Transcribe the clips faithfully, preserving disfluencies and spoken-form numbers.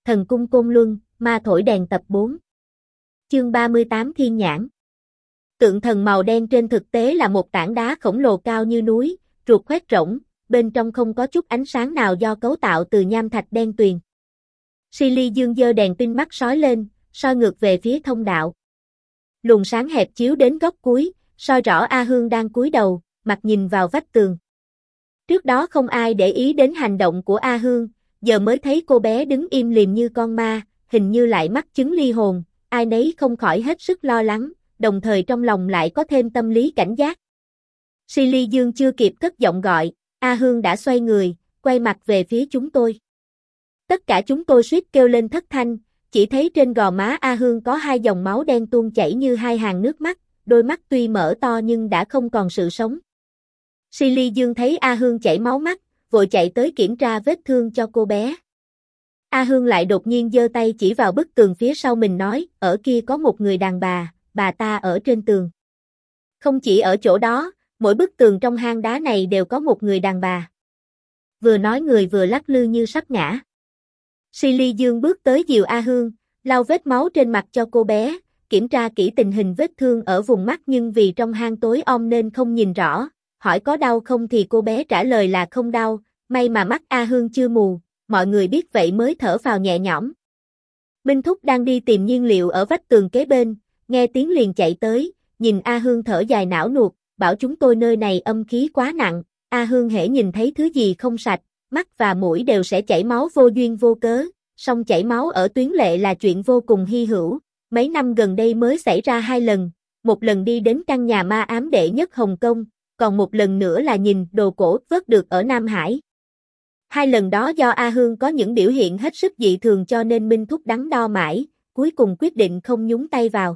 Thần cung Côn Luân, ma thổi đèn tập bốn. Chương ba mươi tám Thiên nhãn. Tượng thần màu đen trên thực tế là một tảng đá khổng lồ cao như núi, ruột khoét rỗng, bên trong không có chút ánh sáng nào do cấu tạo từ nham thạch đen tuyền. Silly Dương giơ đèn pin mắt sói lên, soi ngược về phía thông đạo. Luồng sáng hẹp chiếu đến góc cuối, soi rõ A Hương đang cúi đầu, mặt nhìn vào vách tường. Trước đó không ai để ý đến hành động của A Hương, giờ mới thấy cô bé đứng im lìm như con ma, hình như lại mắc chứng ly hồn, ai nấy không khỏi hết sức lo lắng, đồng thời trong lòng lại có thêm tâm lý cảnh giác. Silly Dương chưa kịp cất giọng gọi, A Hương đã xoay người, quay mặt về phía chúng tôi. Tất cả chúng tôi suýt kêu lên thất thanh, chỉ thấy trên gò má A Hương có hai dòng máu đen tuôn chảy như hai hàng nước mắt, đôi mắt tuy mở to nhưng đã không còn sự sống. Silly Dương thấy A Hương chảy máu mắt, vội chạy tới kiểm tra vết thương cho cô bé. A Hương lại đột nhiên giơ tay chỉ vào bức tường phía sau mình nói, ở kia có một người đàn bà, bà ta ở trên tường. Không chỉ ở chỗ đó, mỗi bức tường trong hang đá này đều có một người đàn bà. Vừa nói người vừa lắc lư như sắp ngã. Silly Dương bước tới dìu A Hương, lau vết máu trên mặt cho cô bé, kiểm tra kỹ tình hình vết thương ở vùng mắt nhưng vì trong hang tối om nên không nhìn rõ, hỏi có đau không thì cô bé trả lời là không đau, may mà mắt A Hương chưa mù, mọi người biết vậy mới thở phào nhẹ nhõm. Minh Thúc đang đi tìm nhiên liệu ở vách tường kế bên, nghe tiếng liền chạy tới, nhìn A Hương thở dài não nuột, bảo chúng tôi nơi này âm khí quá nặng, A Hương hễ nhìn thấy thứ gì không sạch, mắt và mũi đều sẽ chảy máu vô duyên vô cớ, song chảy máu ở tuyến lệ là chuyện vô cùng hy hữu, mấy năm gần đây mới xảy ra hai lần, một lần đi đến căn nhà ma ám đệ nhất Hồng Kông, còn một lần nữa là nhìn đồ cổ vớt được ở Nam Hải. Hai lần đó do A Hương có những biểu hiện hết sức dị thường cho nên Minh Thúc đắn đo mãi, cuối cùng quyết định không nhúng tay vào.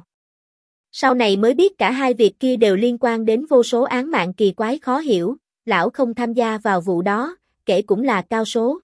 Sau này mới biết cả hai việc kia đều liên quan đến vô số án mạng kỳ quái khó hiểu, lão không tham gia vào vụ đó, kể cũng là cao số.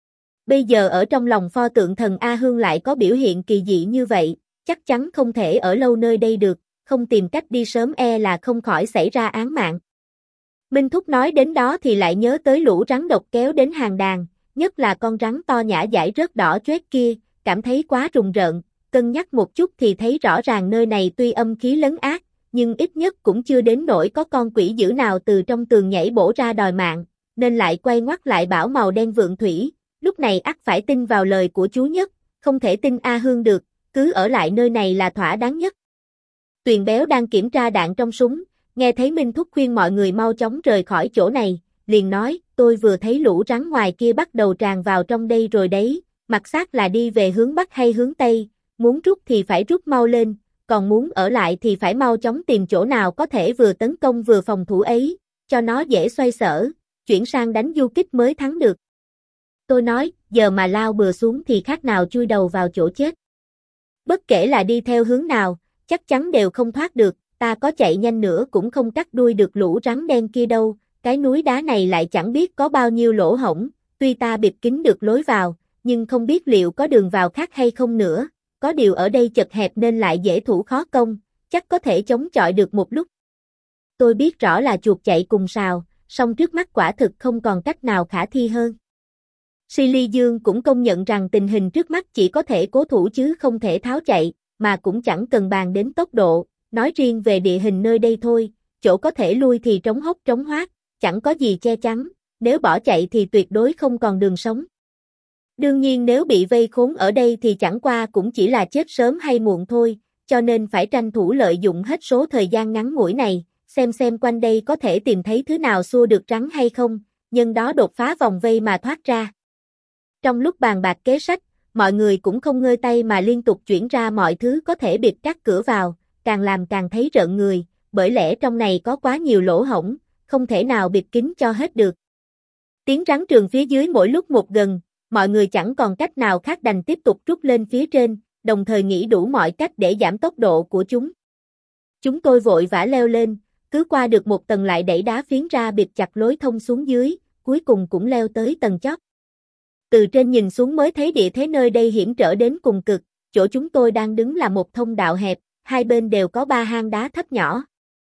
Bây giờ ở trong lòng pho tượng thần A Hương lại có biểu hiện kỳ dị như vậy, chắc chắn không thể ở lâu nơi đây được, không tìm cách đi sớm e là không khỏi xảy ra án mạng. Minh Thúc nói đến đó thì lại nhớ tới lũ rắn độc kéo đến hàng đàn, nhất là con rắn to nhã dải rớt đỏ choét kia, cảm thấy quá rùng rợn, cân nhắc một chút thì thấy rõ ràng nơi này tuy âm khí lấn át, nhưng ít nhất cũng chưa đến nỗi có con quỷ dữ nào từ trong tường nhảy bổ ra đòi mạng, nên lại quay ngoắt lại bảo màu đen vượng thủy, lúc này ắt phải tin vào lời của chú Nhất, không thể tin A Hương được, cứ ở lại nơi này là thỏa đáng nhất. Tuyền Béo đang kiểm tra đạn trong súng, nghe thấy Minh Thúc khuyên mọi người mau chóng rời khỏi chỗ này, liền nói, tôi vừa thấy lũ rắn ngoài kia bắt đầu tràn vào trong đây rồi đấy, mặt xác là đi về hướng Bắc hay hướng Tây, muốn rút thì phải rút mau lên, còn muốn ở lại thì phải mau chóng tìm chỗ nào có thể vừa tấn công vừa phòng thủ ấy, cho nó dễ xoay sở, chuyển sang đánh du kích mới thắng được. Tôi nói, giờ mà lao bừa xuống thì khác nào chui đầu vào chỗ chết. Bất kể là đi theo hướng nào, chắc chắn đều không thoát được, ta có chạy nhanh nữa cũng không cắt đuôi được lũ rắn đen kia đâu, cái núi đá này lại chẳng biết có bao nhiêu lỗ hổng, tuy ta bịt kín được lối vào, nhưng không biết liệu có đường vào khác hay không nữa, có điều ở đây chật hẹp nên lại dễ thủ khó công, chắc có thể chống chọi được một lúc. Tôi biết rõ là chuột chạy cùng sào, song trước mắt quả thực không còn cách nào khả thi hơn. Silly Dương cũng công nhận rằng tình hình trước mắt chỉ có thể cố thủ chứ không thể tháo chạy, mà cũng chẳng cần bàn đến tốc độ, nói riêng về địa hình nơi đây thôi, chỗ có thể lui thì trống hốc trống hoác, chẳng có gì che chắn, nếu bỏ chạy thì tuyệt đối không còn đường sống. Đương nhiên nếu bị vây khốn ở đây thì chẳng qua cũng chỉ là chết sớm hay muộn thôi, cho nên phải tranh thủ lợi dụng hết số thời gian ngắn ngủi này, xem xem quanh đây có thể tìm thấy thứ nào xua được rắn hay không, nhân đó đột phá vòng vây mà thoát ra. Trong lúc bàn bạc kế sách, mọi người cũng không ngơi tay mà liên tục chuyển ra mọi thứ có thể bịt các cửa vào, càng làm càng thấy rợn người, bởi lẽ trong này có quá nhiều lỗ hổng, không thể nào bịt kín cho hết được. Tiếng rắn trường phía dưới mỗi lúc một gần, mọi người chẳng còn cách nào khác đành tiếp tục rút lên phía trên, đồng thời nghĩ đủ mọi cách để giảm tốc độ của chúng. Chúng tôi vội vã leo lên, cứ qua được một tầng lại đẩy đá phiến ra bịt chặt lối thông xuống dưới, cuối cùng cũng leo tới tầng chót. Từ trên nhìn xuống mới thấy địa thế nơi đây hiểm trở đến cùng cực, chỗ chúng tôi đang đứng là một thông đạo hẹp, hai bên đều có ba hang đá thấp nhỏ.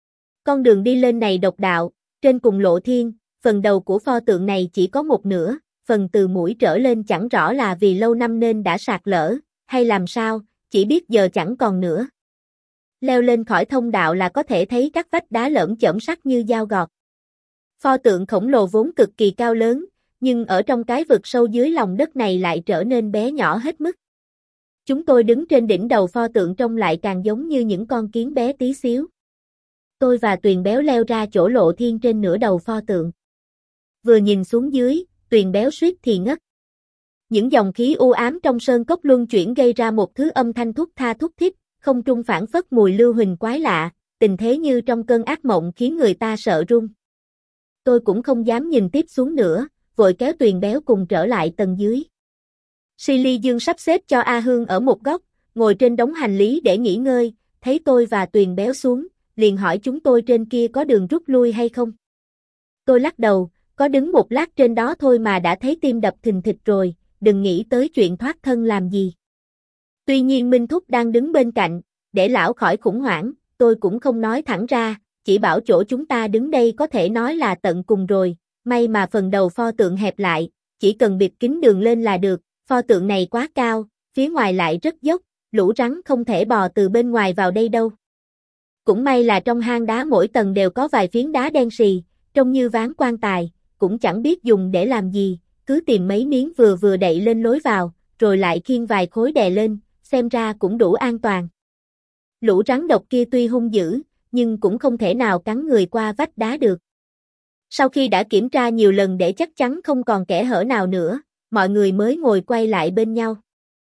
Con đường đi lên này độc đạo, trên cùng lộ thiên, phần đầu của pho tượng này chỉ có một nửa, phần từ mũi trở lên chẳng rõ là vì lâu năm nên đã sạt lở, hay làm sao, chỉ biết giờ chẳng còn nữa. Leo lên khỏi thông đạo là có thể thấy các vách đá lởm chởm sắc như dao gọt. Pho tượng khổng lồ vốn cực kỳ cao lớn, nhưng ở trong cái vực sâu dưới lòng đất này lại trở nên bé nhỏ hết mức. Chúng tôi đứng trên đỉnh đầu pho tượng trông lại càng giống như những con kiến bé tí xíu. Tôi và Tuyền Béo leo ra chỗ lộ thiên trên nửa đầu pho tượng. Vừa nhìn xuống dưới, Tuyền Béo suýt thì ngất. Những dòng khí u ám trong sơn cốc luân chuyển gây ra một thứ âm thanh thúc tha thúc thít, không trung phảng phất mùi lưu huỳnh quái lạ, tình thế như trong cơn ác mộng khiến người ta sợ run. Tôi cũng không dám nhìn tiếp xuống nữa, vội kéo Tuyền Béo cùng trở lại tầng dưới. Silly Dương sắp xếp cho A Hương ở một góc, ngồi trên đống hành lý để nghỉ ngơi, thấy tôi và Tuyền Béo xuống, liền hỏi chúng tôi trên kia có đường rút lui hay không. Tôi lắc đầu, có đứng một lát trên đó thôi mà đã thấy tim đập thình thịch rồi, đừng nghĩ tới chuyện thoát thân làm gì. Tuy nhiên Minh Thúc đang đứng bên cạnh, để lão khỏi khủng hoảng, tôi cũng không nói thẳng ra, chỉ bảo chỗ chúng ta đứng đây có thể nói là tận cùng rồi, may mà phần đầu pho tượng hẹp lại, chỉ cần bịt kín đường lên là được, pho tượng này quá cao, phía ngoài lại rất dốc, lũ rắn không thể bò từ bên ngoài vào đây đâu. Cũng may là trong hang đá mỗi tầng đều có vài phiến đá đen xì, trông như ván quan tài, cũng chẳng biết dùng để làm gì, cứ tìm mấy miếng vừa vừa đậy lên lối vào, rồi lại khiêng vài khối đè lên, xem ra cũng đủ an toàn. Lũ rắn độc kia tuy hung dữ, nhưng cũng không thể nào cắn người qua vách đá được. Sau khi đã kiểm tra nhiều lần để chắc chắn không còn kẽ hở nào nữa, mọi người mới ngồi quay lại bên nhau.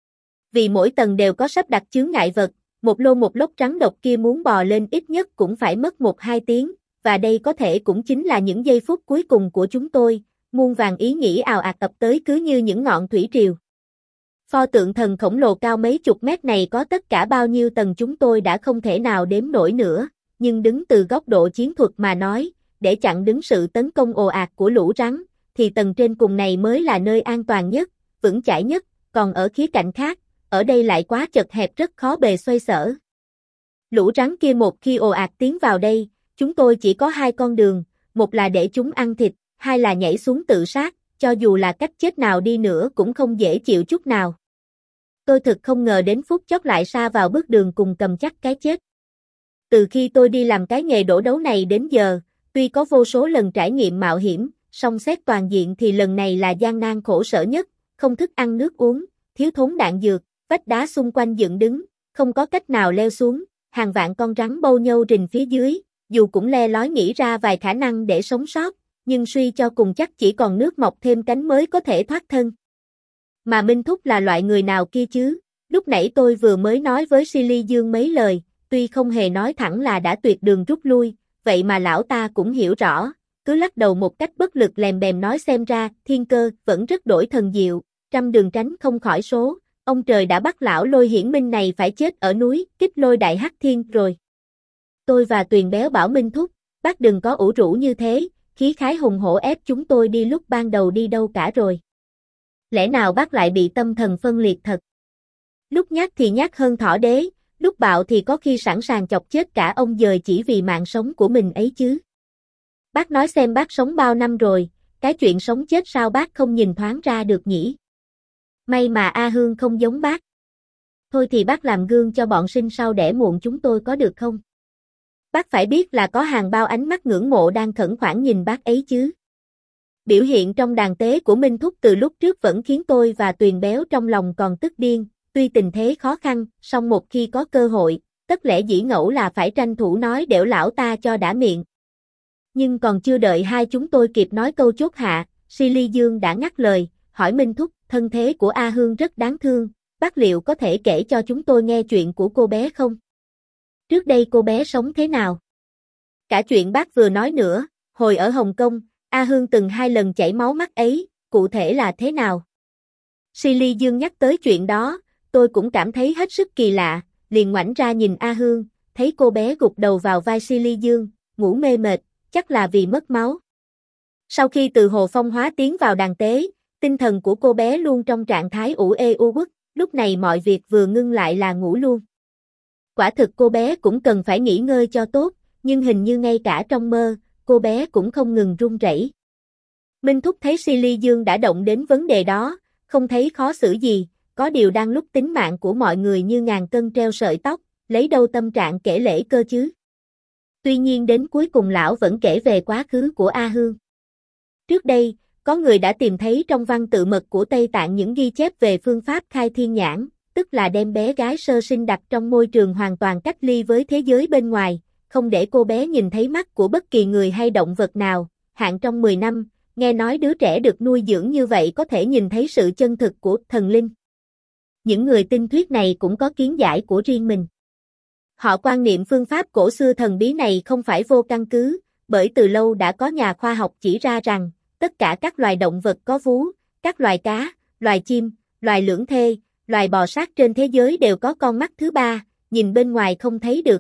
Vì mỗi tầng đều có sắp đặt chướng ngại vật, một lô một lốc rắn độc kia muốn bò lên ít nhất cũng phải mất một hai tiếng, và đây có thể cũng chính là những giây phút cuối cùng của chúng tôi, muôn vàng ý nghĩ ào ạt ập tới cứ như những ngọn thủy triều. Pho tượng thần khổng lồ cao mấy chục mét này có tất cả bao nhiêu tầng chúng tôi đã không thể nào đếm nổi nữa, nhưng đứng từ góc độ chiến thuật mà nói, để chặn đứng sự tấn công ồ ạt của lũ rắn, thì tầng trên cùng này mới là nơi an toàn nhất, vững chãi nhất, còn ở khía cạnh khác, ở đây lại quá chật hẹp rất khó bề xoay sở. Lũ rắn kia một khi ồ ạt tiến vào đây, chúng tôi chỉ có hai con đường, một là để chúng ăn thịt, hai là nhảy xuống tự sát, cho dù là cách chết nào đi nữa cũng không dễ chịu chút nào. Tôi thực không ngờ đến phút chót lại sa vào bước đường cùng cầm chắc cái chết. Từ khi tôi đi làm cái nghề đổ đấu này đến giờ, tuy có vô số lần trải nghiệm mạo hiểm, song xét toàn diện thì lần này là gian nan khổ sở nhất, không thức ăn nước uống, thiếu thốn đạn dược, vách đá xung quanh dựng đứng, không có cách nào leo xuống, hàng vạn con rắn bâu nhâu rình phía dưới, dù cũng le lói nghĩ ra vài khả năng để sống sót, nhưng suy cho cùng chắc chỉ còn nước mọc thêm cánh mới có thể thoát thân. Mà Minh Thúc là loại người nào kia chứ? Lúc nãy tôi vừa mới nói với Silly Dương mấy lời, tuy không hề nói thẳng là đã tuyệt đường rút lui, vậy mà lão ta cũng hiểu rõ, cứ lắc đầu một cách bất lực lèm bèm nói xem ra, thiên cơ vẫn rất đổi thần diệu, trăm đường tránh không khỏi số, ông trời đã bắt lão Lôi Hiển Minh này phải chết ở núi Kích Lôi Đại Hắc Thiên rồi. Tôi và Tuyền Béo bảo Minh Thúc, bác đừng có ủ rũ như thế, khí khái hùng hổ ép chúng tôi đi lúc ban đầu đi đâu cả rồi. Lẽ nào bác lại bị tâm thần phân liệt thật? Lúc nhát thì nhát hơn thỏ đế, lúc bạo thì có khi sẵn sàng chọc chết cả ông dời chỉ vì mạng sống của mình ấy chứ. Bác nói xem bác sống bao năm rồi, cái chuyện sống chết sao bác không nhìn thoáng ra được nhỉ? May mà A Hương không giống bác. Thôi thì bác làm gương cho bọn sinh sau đẻ muộn chúng tôi có được không? Bác phải biết là có hàng bao ánh mắt ngưỡng mộ đang khẩn khoản nhìn bác ấy chứ. Biểu hiện trong đàn tế của Minh Thúc từ lúc trước vẫn khiến tôi và Tuyền Béo trong lòng còn tức điên, tuy tình thế khó khăn, song một khi có cơ hội, tất lẽ dĩ ngẫu là phải tranh thủ nói đểu lão ta cho đã miệng. Nhưng còn chưa đợi hai chúng tôi kịp nói câu chốt hạ, Silly Dương đã ngắt lời, hỏi Minh Thúc, thân thế của A Hương rất đáng thương, bác liệu có thể kể cho chúng tôi nghe chuyện của cô bé không? Trước đây cô bé sống thế nào? Cả chuyện bác vừa nói nữa, hồi ở Hồng Kông, A Hương từng hai lần chảy máu mắt ấy, cụ thể là thế nào? Silly Dương nhắc tới chuyện đó, tôi cũng cảm thấy hết sức kỳ lạ, liền ngoảnh ra nhìn A Hương, thấy cô bé gục đầu vào vai Silly Dương, ngủ mê mệt, chắc là vì mất máu. Sau khi từ Hồ Phong hóa tiến vào đàn tế, tinh thần của cô bé luôn trong trạng thái ủ ê u uất, lúc này mọi việc vừa ngưng lại là ngủ luôn. Quả thực cô bé cũng cần phải nghỉ ngơi cho tốt, nhưng hình như ngay cả trong mơ, cô bé cũng không ngừng run rẩy. Minh Thúc thấy Silly Dương đã động đến vấn đề đó, không thấy khó xử gì, có điều đang lúc tính mạng của mọi người như ngàn cân treo sợi tóc, lấy đâu tâm trạng kể lể cơ chứ. Tuy nhiên đến cuối cùng lão vẫn kể về quá khứ của A Hương. Trước đây, có người đã tìm thấy trong văn tự mật của Tây Tạng những ghi chép về phương pháp khai thiên nhãn, tức là đem bé gái sơ sinh đặt trong môi trường hoàn toàn cách ly với thế giới bên ngoài, không để cô bé nhìn thấy mắt của bất kỳ người hay động vật nào, hạn trong mười năm, nghe nói đứa trẻ được nuôi dưỡng như vậy có thể nhìn thấy sự chân thực của thần linh. Những người tin thuyết này cũng có kiến giải của riêng mình. Họ quan niệm phương pháp cổ xưa thần bí này không phải vô căn cứ, bởi từ lâu đã có nhà khoa học chỉ ra rằng, tất cả các loài động vật có vú, các loài cá, loài chim, loài lưỡng thê, loài bò sát trên thế giới đều có con mắt thứ ba, nhìn bên ngoài không thấy được.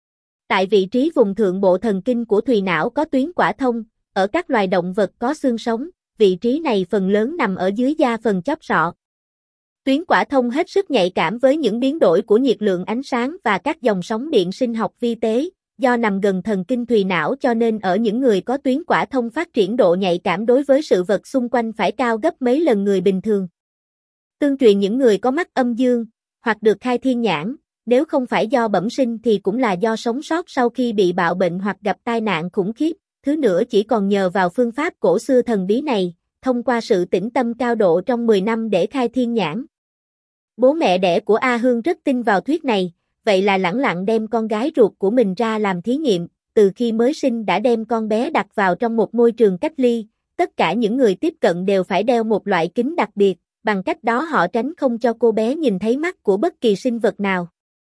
Tại vị trí vùng thượng bộ thần kinh của thùy não có tuyến quả thông, ở các loài động vật có xương sống, vị trí này phần lớn nằm ở dưới da phần chóp sọ. Tuyến quả thông hết sức nhạy cảm với những biến đổi của nhiệt lượng ánh sáng và các dòng sóng điện sinh học vi tế, do nằm gần thần kinh thùy não cho nên ở những người có tuyến quả thông phát triển độ nhạy cảm đối với sự vật xung quanh phải cao gấp mấy lần người bình thường. Tương truyền những người có mắt âm dương, hoặc được khai thiên nhãn, nếu không phải do bẩm sinh thì cũng là do sống sót sau khi bị bạo bệnh hoặc gặp tai nạn khủng khiếp, thứ nữa chỉ còn nhờ vào phương pháp cổ xưa thần bí này, thông qua sự tĩnh tâm cao độ trong mười năm để khai thiên nhãn. Bố mẹ đẻ của A Hương rất tin vào thuyết này, vậy là lẳng lặng đem con gái ruột của mình ra làm thí nghiệm, từ khi mới sinh đã đem con bé đặt vào trong một môi trường cách ly, tất cả những người tiếp cận đều phải đeo một loại kính đặc biệt, bằng cách đó họ tránh không cho cô bé nhìn thấy mắt của bất kỳ sinh vật nào.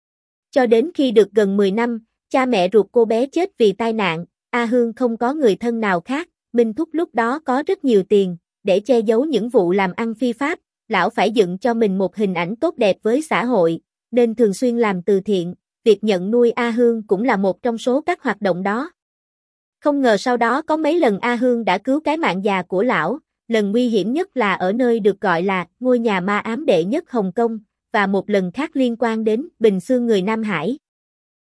Cho đến khi được gần mười năm, cha mẹ ruột cô bé chết vì tai nạn, A Hương không có người thân nào khác, Minh Thúc lúc đó có rất nhiều tiền, để che giấu những vụ làm ăn phi pháp, lão phải dựng cho mình một hình ảnh tốt đẹp với xã hội, nên thường xuyên làm từ thiện, việc nhận nuôi A Hương cũng là một trong số các hoạt động đó. Không ngờ sau đó có mấy lần A Hương đã cứu cái mạng già của lão, lần nguy hiểm nhất là ở nơi được gọi là ngôi nhà ma ám đệ nhất Hồng Kông, và một lần khác liên quan đến Bình Xương người Nam Hải.